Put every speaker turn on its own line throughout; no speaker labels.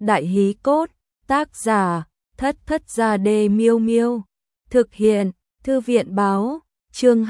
Đại hí cốt, tác giả, Thất Thất Gia Đê Miêu Miêu. Thực hiện, Thư viện báo, chương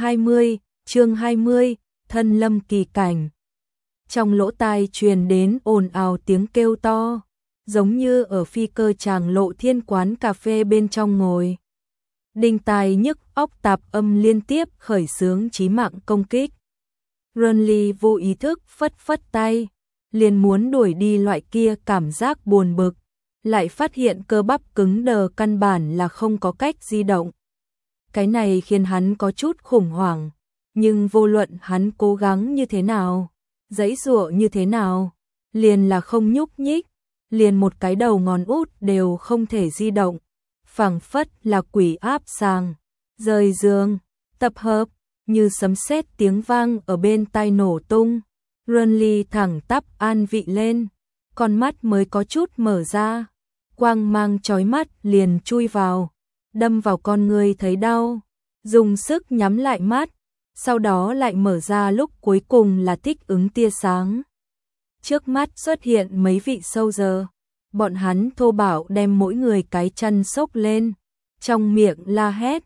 20, thân lâm kỳ cảnh. Trong lỗ tai truyền đến ồn ào tiếng kêu to, giống như ở phi cơ tràng Lộ Thiên quán cà phê bên trong ngồi. Đinh tai nhức óc tạp âm liên tiếp khởi xướng chí mạng công kích. Renly vô ý thức phất phất tay, liền muốn đuổi đi loại kia cảm giác buồn bực, lại phát hiện cơ bắp cứng đờ căn bản là không có cách di động. Cái này khiến hắn có chút khủng hoảng, nhưng vô luận hắn cố gắng như thế nào, giãy giụa như thế nào, liền là không nhúc nhích, liền một cái đầu ngón út đều không thể di động, phảng phất là quỷ áp sàng, rời giường, tập hợp, như sấm sét tiếng vang ở bên tai nổ tung. Renly thẳng tắp an vị lên, con mắt mới có chút mở ra, quang mang chói mắt liền chui vào, đâm vào con người thấy đau, dùng sức nhắm lại mắt, sau đó lại mở ra lúc cuối cùng là thích ứng tia sáng. Trước mắt xuất hiện mấy vị sâu giờ, bọn hắn thô bạo đem mỗi người cái chân xốc lên, trong miệng la hét,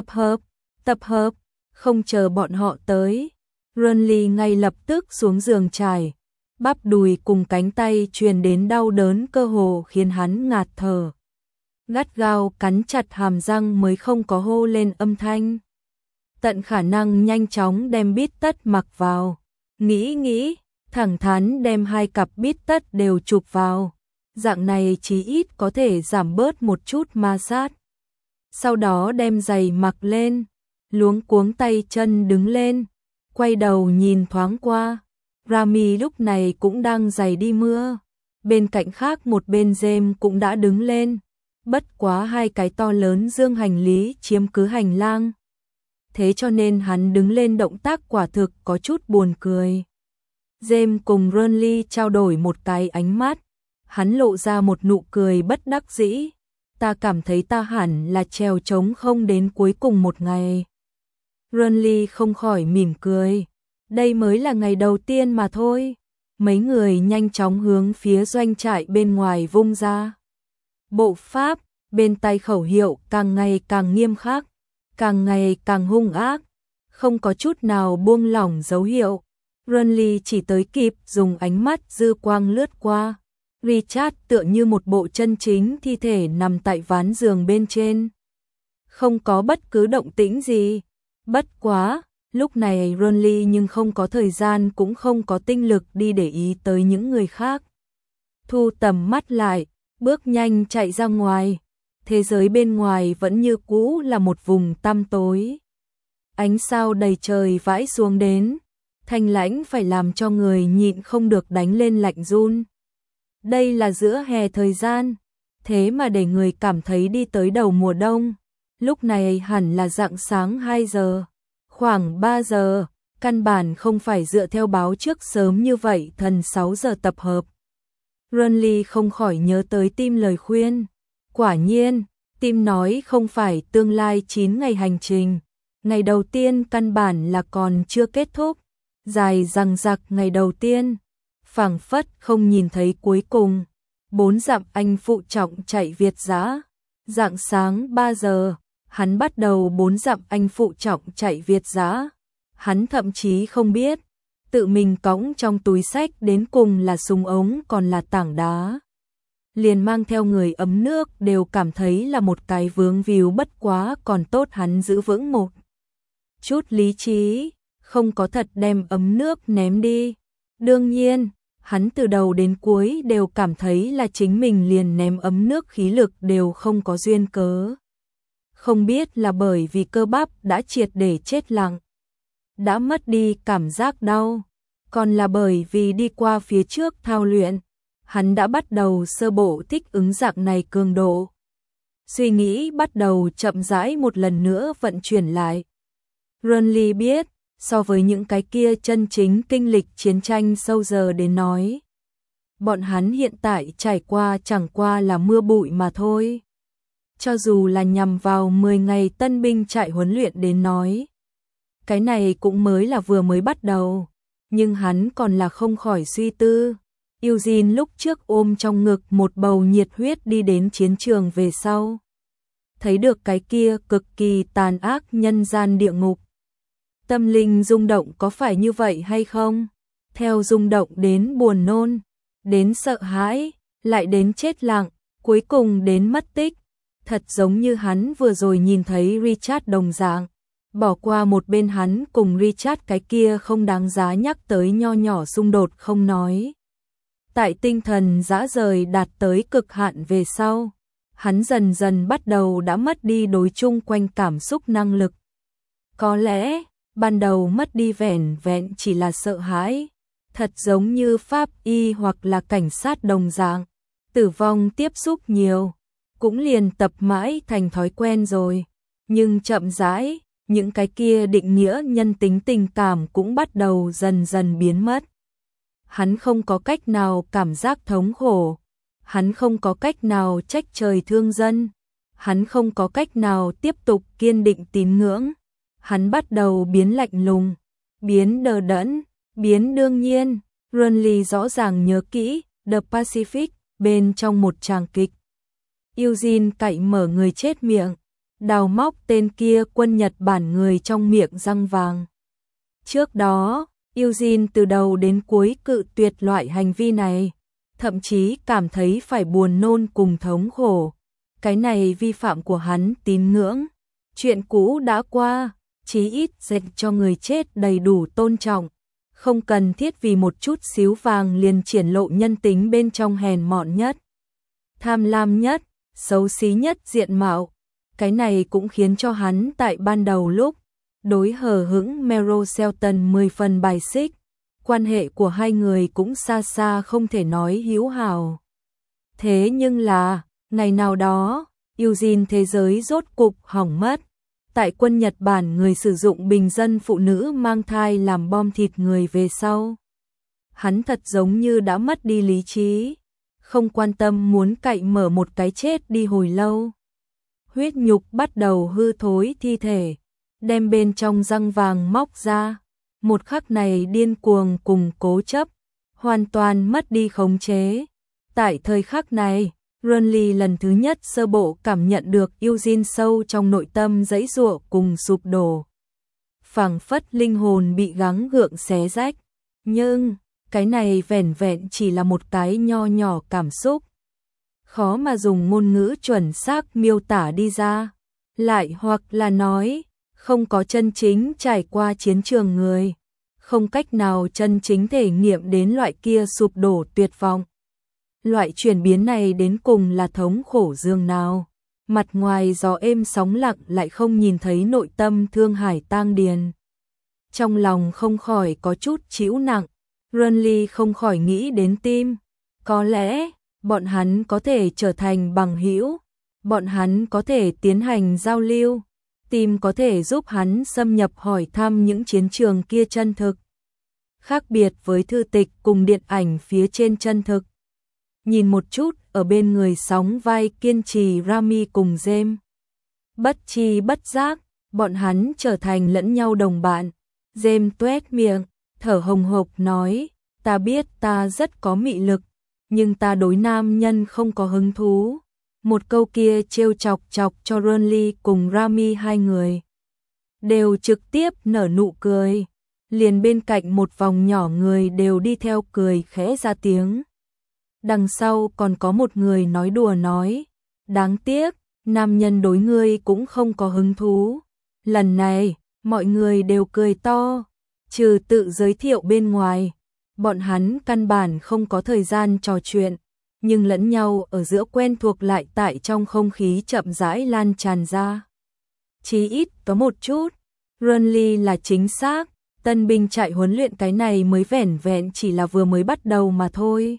tập hợp, không chờ bọn họ tới. Renly ngay lập tức xuống giường trải, bắp đùi cùng cánh tay truyền đến đau đớn cơ hồ khiến hắn ngạt thở. Gắt gao cắn chặt hàm răng mới không có hô lên âm thanh. Tận khả năng nhanh chóng đem bít tất mặc vào, nghĩ, thẳng thắn đem hai cặp bít tất đều chụp vào. Dạng này chí ít có thể giảm bớt một chút ma sát. Sau đó đem giày mặc lên, luống cuống tay chân đứng lên, quay đầu nhìn thoáng qua. Rami lúc này cũng đang giày đi mưa. Bên cạnh khác một bên James cũng đã đứng lên. Bất quá hai cái to lớn dương hành lý chiếm cứ hành lang. Thế cho nên hắn đứng lên động tác quả thực có chút buồn cười. James cùng Renly trao đổi một cái ánh mắt. Hắn lộ ra một nụ cười bất đắc dĩ. Ta cảm thấy ta hẳn là trèo trống không đến cuối cùng một ngày. Renly không khỏi mỉm cười. Đây mới là ngày đầu tiên mà thôi. Mấy người nhanh chóng hướng phía doanh trại bên ngoài vung ra. Bộ pháp, bên tay khẩu hiệu càng ngày càng nghiêm khắc, càng ngày càng hung ác, không có chút nào buông lỏng dấu hiệu. Renly chỉ tới kịp dùng ánh mắt dư quang lướt qua. Richard tựa như một bộ chân chính thi thể nằm tại ván giường bên trên. Không có bất cứ động tĩnh gì. Bất quá, lúc này Renly nhưng không có thời gian cũng không có tinh lực đi để ý tới những người khác. Thu tầm mắt lại, bước nhanh chạy ra ngoài. Thế giới bên ngoài vẫn như cũ là một vùng tăm tối. Ánh sao đầy trời vãi xuống đến, thanh lãnh phải làm cho người nhịn không được đánh lên lạnh run. Đây là giữa hè thời gian, thế mà để người cảm thấy đi tới đầu mùa đông. Lúc này hẳn là rạng sáng 2 giờ, khoảng 3 giờ, căn bản không phải dựa theo báo trước sớm như vậy thần 6 giờ tập hợp. Renly không khỏi nhớ tới Tim lời khuyên. Quả nhiên, Tim nói không phải tương lai 9 ngày hành trình. Ngày đầu tiên căn bản là còn chưa kết thúc. Dài dằng dặc ngày đầu tiên, phảng phất không nhìn thấy cuối cùng. 4 dặm anh phụ trọng chạy Việt dã. Rạng sáng 3 giờ, hắn bắt đầu 4 dặm anh phụ trọng chạy Việt dã. Hắn thậm chí không biết, tự mình cõng trong túi xách đến cùng là súng ống còn là tảng đá. Liền mang theo người ấm nước đều cảm thấy là một cái vướng víu, bất quá còn tốt hắn giữ vững một chút lý trí, không có thật đem ấm nước ném đi. Đương nhiên, hắn từ đầu đến cuối đều cảm thấy là chính mình liền ném ấm nước khí lực đều không có duyên cớ. Không biết là bởi vì cơ bắp đã triệt để chết lặng, đã mất đi cảm giác đau, còn là bởi vì đi qua phía trước thao luyện, hắn đã bắt đầu sơ bộ thích ứng dạng này cường độ. Suy nghĩ bắt đầu chậm rãi một lần nữa vận chuyển lại. Renly biết, so với những cái kia chân chính kinh lịch chiến tranh sâu giờ đến nói, bọn hắn hiện tại trải qua chẳng qua là mưa bụi mà thôi. Cho dù là nhằm vào 10 ngày tân binh trại huấn luyện đến nói, cái này cũng mới là vừa mới bắt đầu, nhưng hắn còn là không khỏi suy tư. Eugene lúc trước ôm trong ngực một bầu nhiệt huyết đi đến chiến trường về sau. Thấy được cái kia cực kỳ tàn ác nhân gian địa ngục. Tâm linh rung động có phải như vậy hay không? Theo rung động đến buồn nôn, đến sợ hãi, lại đến chết lặng, cuối cùng đến mất tích. Thật giống như hắn vừa rồi nhìn thấy Richard đồng dạng. Bỏ qua một bên hắn cùng Richard cái kia không đáng giá nhắc tới nho nhỏ xung đột không nói. Tại tinh thần dã rời đạt tới cực hạn về sau, hắn dần dần bắt đầu đã mất đi đối chung quanh cảm xúc năng lực. Có lẽ, ban đầu mất đi vẻn vẹn chỉ là sợ hãi, thật giống như pháp y hoặc là cảnh sát đồng dạng, tử vong tiếp xúc nhiều, cũng liền tập mãi thành thói quen rồi, nhưng chậm rãi, những cái kia định nghĩa nhân tính tình cảm cũng bắt đầu dần dần biến mất. Hắn không có cách nào cảm giác thống khổ, hắn không có cách nào trách trời thương dân, hắn không có cách nào tiếp tục kiên định tín ngưỡng. Hắn bắt đầu biến lạnh lùng, biến đờ đẫn, biến đương nhiên. Renly rõ ràng nhớ kỹ The Pacific bên trong một tràng kịch. Eugene cạy mở người chết miệng, đào móc tên kia quân Nhật Bản người trong miệng răng vàng. Trước đó, Eugene từ đầu đến cuối cự tuyệt loại hành vi này, thậm chí cảm thấy phải buồn nôn cùng thống khổ. Cái này vi phạm của hắn tín ngưỡng. Chuyện cũ đã qua, chí ít dành cho người chết đầy đủ tôn trọng. Không cần thiết vì một chút xíu vàng liền triển lộ nhân tính bên trong hèn mọn nhất, tham lam nhất, xấu xí nhất diện mạo. Cái này cũng khiến cho hắn tại ban đầu lúc đối hờ hững Meryl Shelton 10 phần bài xích. Quan hệ của hai người cũng xa xa không thể nói hữu hảo. Thế nhưng là, ngày nào đó, Eugene thế giới rốt cục hỏng mất. Tại quân Nhật Bản người sử dụng bình dân phụ nữ mang thai làm bom thịt người về sau. Hắn thật giống như đã mất đi lý trí, không quan tâm muốn cạy mở một cái chết đi hồi lâu. Huyết nhục bắt đầu hư thối thi thể, đem bên trong răng vàng móc ra. Một khắc này điên cuồng cùng cố chấp, hoàn toàn mất đi khống chế. Tại thời khắc này, Renly lần thứ nhất sơ bộ cảm nhận được Eugene sâu trong nội tâm giãy giụa cùng sụp đổ. Phảng phất linh hồn bị gắng gượng xé rách. Nhưng, cái này vẻn vẹn chỉ là một cái nho nhỏ cảm xúc. Khó mà dùng ngôn ngữ chuẩn xác miêu tả đi ra. Lại hoặc là nói, không có chân chính trải qua chiến trường người. Không cách nào chân chính thể nghiệm đến loại kia sụp đổ tuyệt vọng. Loại chuyển biến này đến cùng là thống khổ dương nào. Mặt ngoài gió êm sóng lặng lại không nhìn thấy nội tâm thương hải tang điền. Trong lòng không khỏi có chút chịu nặng. Renly không khỏi nghĩ đến tim. Có lẽ, bọn hắn có thể trở thành bằng hữu. Bọn hắn có thể tiến hành giao lưu. Tim có thể giúp hắn xâm nhập hỏi thăm những chiến trường kia chân thực. Khác biệt với thư tịch cùng điện ảnh phía trên chân thực. Nhìn một chút ở bên người sóng vai kiên trì Rami cùng James. Bất chi bất giác, bọn hắn trở thành lẫn nhau đồng bạn. James tuét miệng, thở hồng hộc nói, ta biết ta rất có mị lực, nhưng ta đối nam nhân không có hứng thú. Một câu kia trêu chọc cho Renly cùng Rami hai người. Đều trực tiếp nở nụ cười. Liền bên cạnh một vòng nhỏ người đều đi theo cười khẽ ra tiếng. Đằng sau còn có một người nói đùa nói, đáng tiếc, nam nhân đối ngươi cũng không có hứng thú. Lần này, mọi người đều cười to, trừ tự giới thiệu bên ngoài. Bọn hắn căn bản không có thời gian trò chuyện, nhưng lẫn nhau ở giữa quen thuộc lại tại trong không khí chậm rãi lan tràn ra. Chí ít có một chút, Renly là chính xác, tân binh trại huấn luyện cái này mới vẻn vẹn chỉ là vừa mới bắt đầu mà thôi.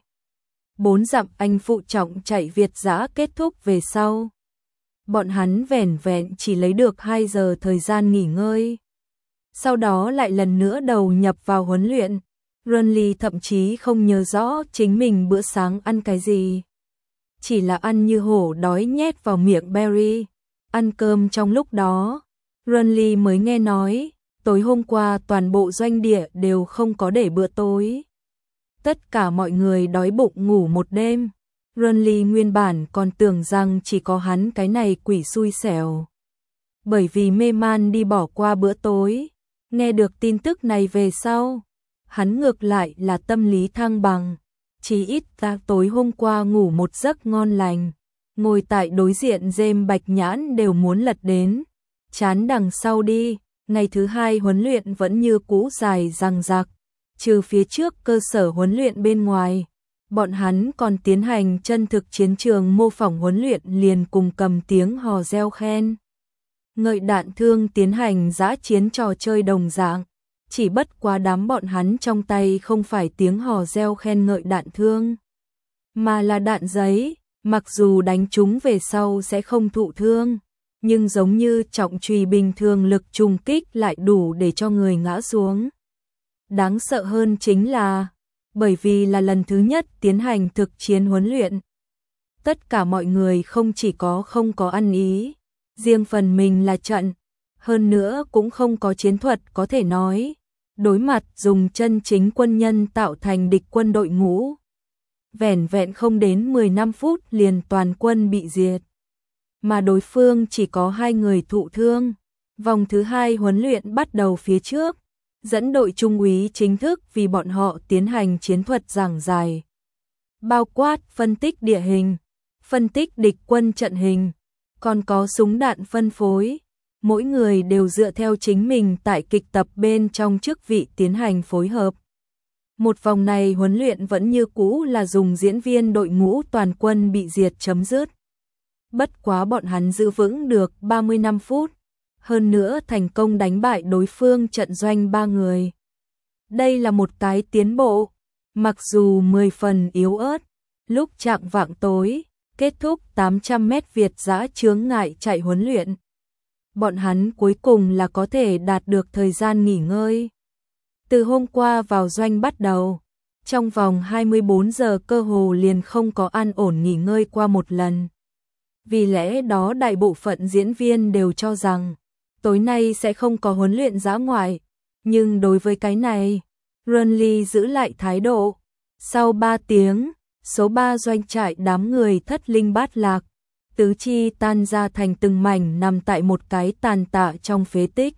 4 dặm anh phụ trọng chạy Việt dã kết thúc về sau. Bọn hắn vẻn vẹn chỉ lấy được 2 giờ thời gian nghỉ ngơi. Sau đó lại lần nữa đầu nhập vào huấn luyện. Renly thậm chí không nhớ rõ chính mình bữa sáng ăn cái gì. Chỉ là ăn như hổ đói nhét vào miệng Barry. Ăn cơm trong lúc đó, Renly mới nghe nói, tối hôm qua toàn bộ doanh địa đều không có để bữa tối. Tất cả mọi người đói bụng ngủ một đêm. Renly nguyên bản còn tưởng rằng chỉ có hắn cái này quỷ xui xẻo. Bởi vì mê man đi bỏ qua bữa tối. Nghe được tin tức này về sau, hắn ngược lại là tâm lý thăng bằng. Chỉ ít ta tối hôm qua ngủ một giấc ngon lành. Ngồi tại đối diện James Bạch Nhãn đều muốn lật đến. Chán đằng sau đi, ngày thứ hai huấn luyện vẫn như cũ dài dằng dặc. Trừ phía trước cơ sở huấn luyện bên ngoài, bọn hắn còn tiến hành chân thực chiến trường mô phỏng huấn luyện liền cùng cầm tiếng hò reo khen. Ngợi đạn thương tiến hành dã chiến trò chơi đồng dạng, chỉ bất quá đám bọn hắn trong tay không phải tiếng hò reo khen ngợi đạn thương, mà là đạn giấy, mặc dù đánh chúng về sau sẽ không thụ thương, nhưng giống như trọng chùy bình thường lực trùng kích lại đủ để cho người ngã xuống. Đáng sợ hơn chính là, bởi vì là lần thứ nhất tiến hành thực chiến huấn luyện, tất cả mọi người không chỉ không có ăn ý, riêng phần mình là trận, hơn nữa cũng không có chiến thuật có thể nói, đối mặt dùng chân chính quân nhân tạo thành địch quân đội ngũ. Vẻn vẹn không đến 15 phút liền toàn quân bị diệt, mà đối phương chỉ có 2 người thụ thương. Vòng thứ 2 huấn luyện bắt đầu phía trước, dẫn đội trung úy chính thức vì bọn họ tiến hành chiến thuật giảng giải, bao quát phân tích địa hình, phân tích địch quân trận hình, còn có súng đạn phân phối. Mỗi người đều dựa theo chính mình tại kịch tập bên trong chức vị tiến hành phối hợp. Một vòng này huấn luyện vẫn như cũ là dùng diễn viên đội ngũ toàn quân bị diệt chấm dứt. Bất quá bọn hắn giữ vững được 35 phút, hơn nữa thành công đánh bại đối phương trận doanh 3 người. Đây là một cái tiến bộ, mặc dù 10 phần yếu ớt. Lúc chạng vạng tối, kết thúc 800 mét Việt dã chướng ngại chạy huấn luyện. Bọn hắn cuối cùng là có thể đạt được thời gian nghỉ ngơi. Từ hôm qua vào doanh bắt đầu, trong vòng 24 giờ cơ hồ liền không có an ổn nghỉ ngơi qua một lần. Vì lẽ đó đại bộ phận diễn viên đều cho rằng tối nay sẽ không có huấn luyện dã ngoại, nhưng đối với cái này, Renly giữ lại thái độ. Sau 3 tiếng, số 3 doanh trại đám người thất linh bát lạc, tứ chi tan ra thành từng mảnh nằm tại một cái tàn tạ trong phế tích.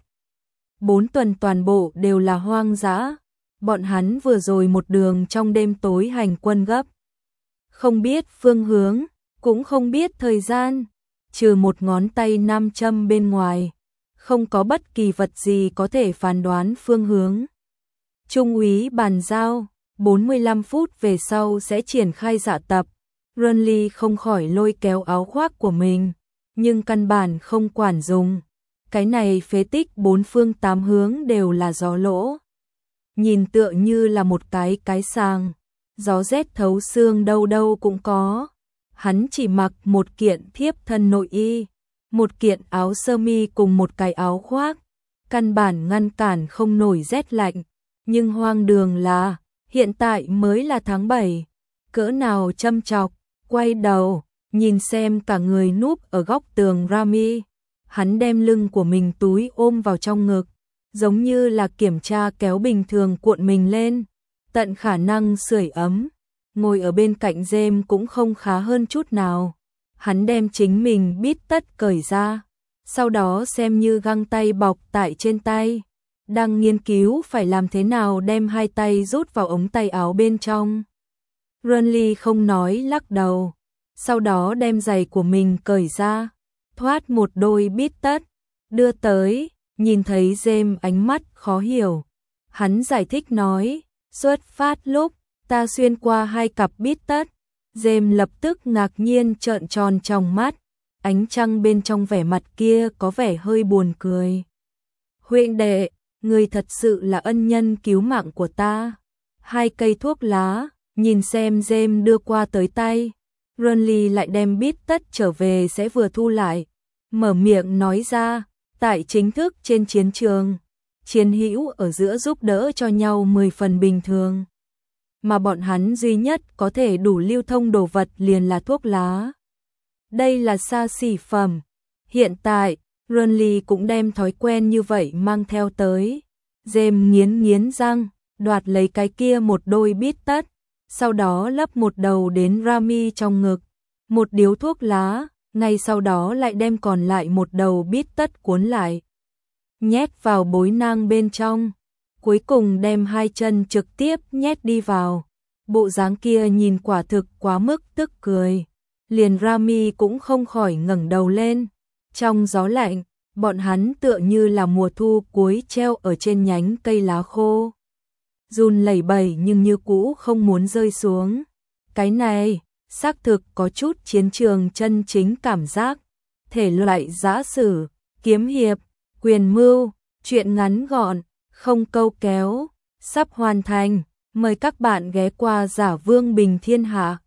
4 tuần toàn bộ đều là hoang dã, bọn hắn vừa rồi một đường trong đêm tối hành quân gấp. Không biết phương hướng, cũng không biết thời gian, trừ một ngón tay nam châm bên ngoài, không có bất kỳ vật gì có thể phán đoán phương hướng. Trung úy bàn giao, 45 phút về sau sẽ triển khai dạ tập. Renly không khỏi lôi kéo áo khoác của mình, nhưng căn bản không quản dùng. Cái này phế tích 4 phương 8 hướng đều là gió lỗ. Nhìn tựa như là một cái sàng, gió rét thấu xương đâu đâu cũng có. Hắn chỉ mặc một kiện thiếp thân nội y, một kiện áo sơ mi cùng một cái áo khoác, căn bản ngăn cản không nổi rét lạnh. Nhưng hoang đường là, hiện tại mới là tháng 7, cỡ nào châm chọc, quay đầu, nhìn xem cả người núp ở góc tường Rami. Hắn đem lưng của mình túi ôm vào trong ngực, giống như là kiểm tra kéo bình thường cuộn mình lên, tận khả năng sưởi ấm. Ngồi ở bên cạnh James cũng không khá hơn chút nào. Hắn đem chính mình bít tất cởi ra, sau đó xem như găng tay bọc tại trên tay. Đang nghiên cứu phải làm thế nào đem 2 tay rút vào ống tay áo bên trong. Renly không nói lắc đầu, sau đó đem giày của mình cởi ra, thoát một đôi bít tất, đưa tới, nhìn thấy James ánh mắt khó hiểu. Hắn giải thích nói, xuất phát lúc, ta xuyên qua 2 cặp bít tất. James lập tức ngạc nhiên trợn tròn trong mắt, ánh trăng bên trong vẻ mặt kia có vẻ hơi buồn cười. Huynh đệ, người thật sự là ân nhân cứu mạng của ta. 2 cây thuốc lá, nhìn xem James đưa qua tới tay. Renly lại đem bít tất trở về sẽ vừa thu lại, mở miệng nói ra, tại chính thức trên chiến trường, chiến hữu ở giữa giúp đỡ cho nhau 10 phần bình thường. Mà bọn hắn duy nhất có thể đủ lưu thông đồ vật liền là thuốc lá. Đây là xa xỉ phẩm. Hiện tại, Renly cũng đem thói quen như vậy mang theo tới. James nghiến răng, đoạt lấy cái kia một đôi bít tất, sau đó lấp một đầu đến Rami trong ngực, một điếu thuốc lá, ngay sau đó lại đem còn lại một đầu bít tất cuốn lại, nhét vào bối nang bên trong, cuối cùng đem hai chân trực tiếp nhét đi vào. Bộ dáng kia nhìn quả thực quá mức tức cười. Liền Rami cũng không khỏi ngẩng đầu lên. Trong gió lạnh, bọn hắn tựa như là mùa thu cuối treo ở trên nhánh cây lá khô. Run lẩy bẩy nhưng như cũ không muốn rơi xuống. Cái này, xác thực có chút chiến trường chân chính cảm giác. Thể loại giã sử, kiếm hiệp, quyền mưu, truyện ngắn gọn, không câu kéo, sắp hoàn thành. Mời các bạn ghé qua Giả Vương Bình Thiên Hạ.